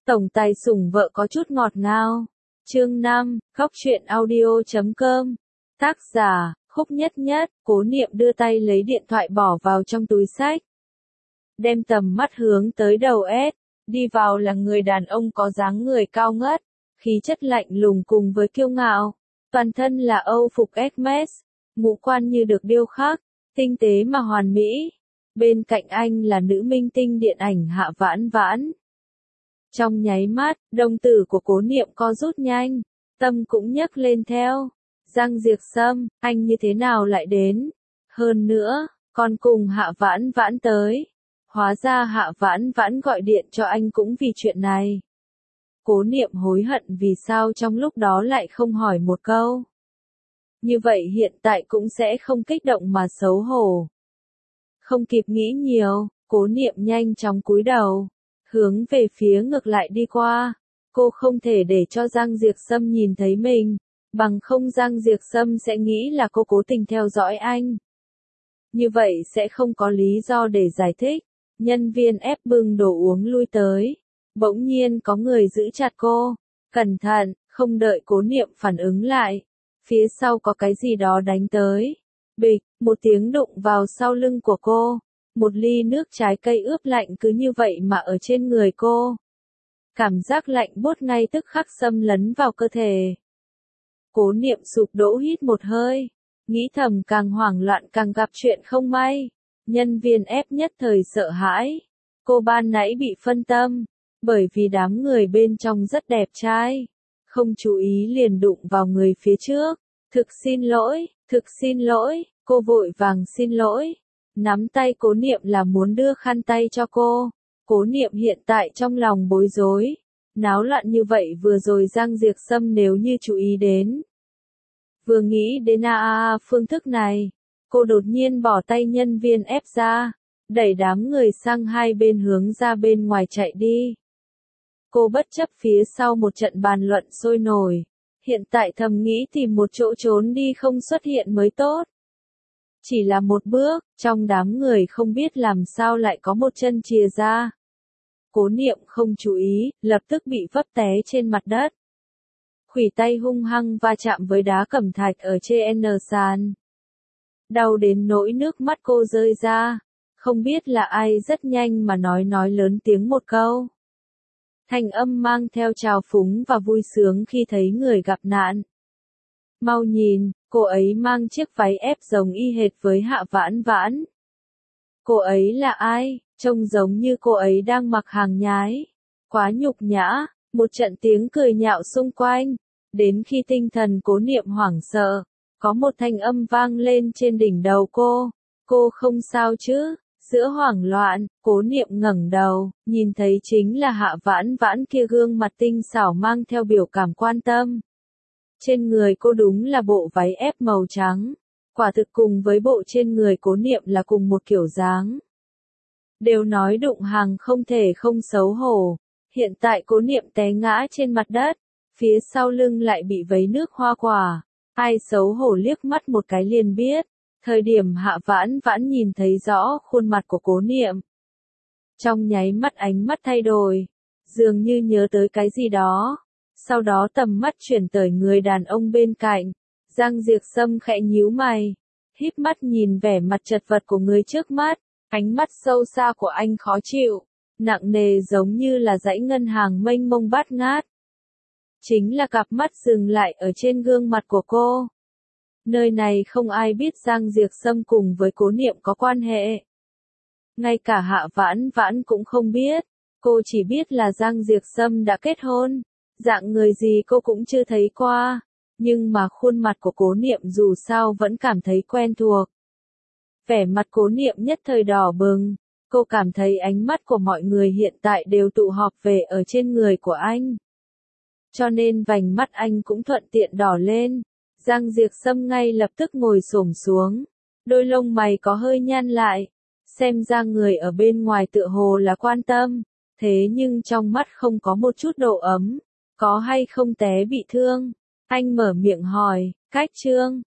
Tổng tài sủng vợ có chút ngọt ngào. Chương 5, Khóc Chuyện Audio.com. Tác giả, Khúc Nhất Nhất. Cố Niệm đưa tay lấy điện thoại bỏ vào trong túi xách. Đem tầm mắt hướng tới đầu S. Đi vào là người đàn ông có dáng người cao ngất, khí chất lạnh lùng cùng với kiêu ngạo. Toàn thân là Âu phục Hermes, ngũ quan như được điêu khắc, tinh tế mà hoàn mỹ. Bên cạnh anh là nữ minh tinh điện ảnh Hạ Vãn Vãn. Trong nháy mắt, đồng tử của Cố Niệm co rút nhanh, tâm cũng nhấc lên theo. Giang Diệp Sâm, anh như thế nào lại đến? Hơn nữa, còn cùng Hạ Vãn Vãn tới. Hóa ra Hạ Vãn Vãn gọi điện cho anh cũng vì chuyện này. Cố Niệm hối hận vì sao trong lúc đó lại không hỏi một câu. Như vậy hiện tại cũng sẽ không kích động mà xấu hổ. Không kịp nghĩ nhiều, Cố Niệm nhanh chóng cúi đầu, hướng về phía ngược lại đi qua. Cô không thể để cho Giang Diệp Sâm nhìn thấy mình, bằng không Giang Diệp Sâm sẽ nghĩ là cô cố tình theo dõi anh. Như vậy sẽ không có lý do để giải thích. Nhân viên ép bưng đồ uống lui tới. Bỗng nhiên có người giữ chặt cô. Cẩn thận, không đợi Cố Niệm phản ứng lại. Phía sau có cái gì đó đánh tới. Bịch, một tiếng đụng vào sau lưng của cô. Một ly nước trái cây ướp lạnh cứ như vậy mà ở trên người cô. Cảm giác lạnh buốt ngay tức khắc xâm lấn vào cơ thể. Cố Niệm sụp đổ hít một hơi. Nghĩ thầm càng hoảng loạn càng gặp chuyện không may. Nhân viên ép nhất thời sợ hãi. Cô ban nãy bị phân tâm. Bởi vì đám người bên trong rất đẹp trai. Không chú ý liền đụng vào người phía trước. Thực xin lỗi, cô vội vàng xin lỗi. Nắm tay Cố Niệm là muốn đưa khăn tay cho cô. Cố Niệm hiện tại trong lòng bối rối. Náo loạn như vậy vừa rồi Giang Diệp Sâm nếu như chú ý đến. Vừa nghĩ đến phương thức này, cô đột nhiên bỏ tay nhân viên ép ra, đẩy đám người sang hai bên hướng ra bên ngoài chạy đi. Cô bất chấp phía sau một trận bàn luận sôi nổi, hiện tại thầm nghĩ tìm một chỗ trốn đi không xuất hiện mới tốt. Chỉ là một bước, trong đám người không biết làm sao lại có một chân chìa ra. Cố Niệm không chú ý, lập tức bị vấp té trên mặt đất. Khuỷu tay hung hăng va chạm với đá cẩm thạch ở trên sàn. Đau đến nỗi nước mắt cô rơi ra. Không biết là ai rất nhanh mà nói lớn tiếng một câu. Thanh âm mang theo trào phúng và vui sướng khi thấy người gặp nạn. Mau nhìn, cô ấy mang chiếc váy ép giống y hệt với Hạ Vãn Vãn. Cô ấy là ai? Trông giống như cô ấy đang mặc hàng nhái. Quá nhục nhã, một trận tiếng cười nhạo xung quanh. Đến khi tinh thần Cố Niệm hoảng sợ, có một thanh âm vang lên trên đỉnh đầu cô. Cô không sao chứ? Giữa hoảng loạn, Cố Niệm ngẩng đầu, nhìn thấy chính là Hạ Vãn Vãn kia gương mặt tinh xảo mang theo biểu cảm quan tâm. Trên người cô đúng là bộ váy ép màu trắng. Quả thực cùng với bộ trên người Cố Niệm là cùng một kiểu dáng. Đều nói đụng hàng không thể không xấu hổ. Hiện tại Cố Niệm té ngã trên mặt đất. Phía sau lưng lại bị vấy nước hoa quả. Ai xấu hổ liếc mắt một cái liền biết. Thời điểm Hạ Vãn Vãn nhìn thấy rõ khuôn mặt của Cố Niệm. Trong nháy mắt ánh mắt thay đổi. Dường như nhớ tới cái gì đó. Sau đó tầm mắt chuyển tới người đàn ông bên cạnh. Giang Diệp Sâm khẽ nhíu mày. Híp mắt nhìn vẻ mặt chật vật của người trước mắt. Ánh mắt sâu xa của anh khó chịu. Nặng nề giống như là dãy ngân hàng mênh mông bát ngát. Chính là cặp mắt dừng lại ở trên gương mặt của cô. Nơi này không ai biết Giang Diệp Sâm cùng với Cố Niệm có quan hệ. Ngay cả Hạ Vãn Vãn cũng không biết. Cô chỉ biết là Giang Diệp Sâm đã kết hôn. Dạng người gì cô cũng chưa thấy qua. Nhưng mà khuôn mặt của Cố Niệm dù sao vẫn cảm thấy quen thuộc. Vẻ mặt Cố Niệm nhất thời đỏ bừng. Cô cảm thấy ánh mắt của mọi người hiện tại đều tụ họp về ở trên người của anh. Cho nên vành mắt anh cũng thuận tiện đỏ lên. Giang Diệp Sâm ngay lập tức ngồi xổm xuống. Đôi lông mày có hơi nhăn lại. Xem ra người ở bên ngoài tựa hồ là quan tâm. Thế nhưng trong mắt không có một chút độ ấm. Có hay không té bị thương? Anh mở miệng hỏi, cách Trương,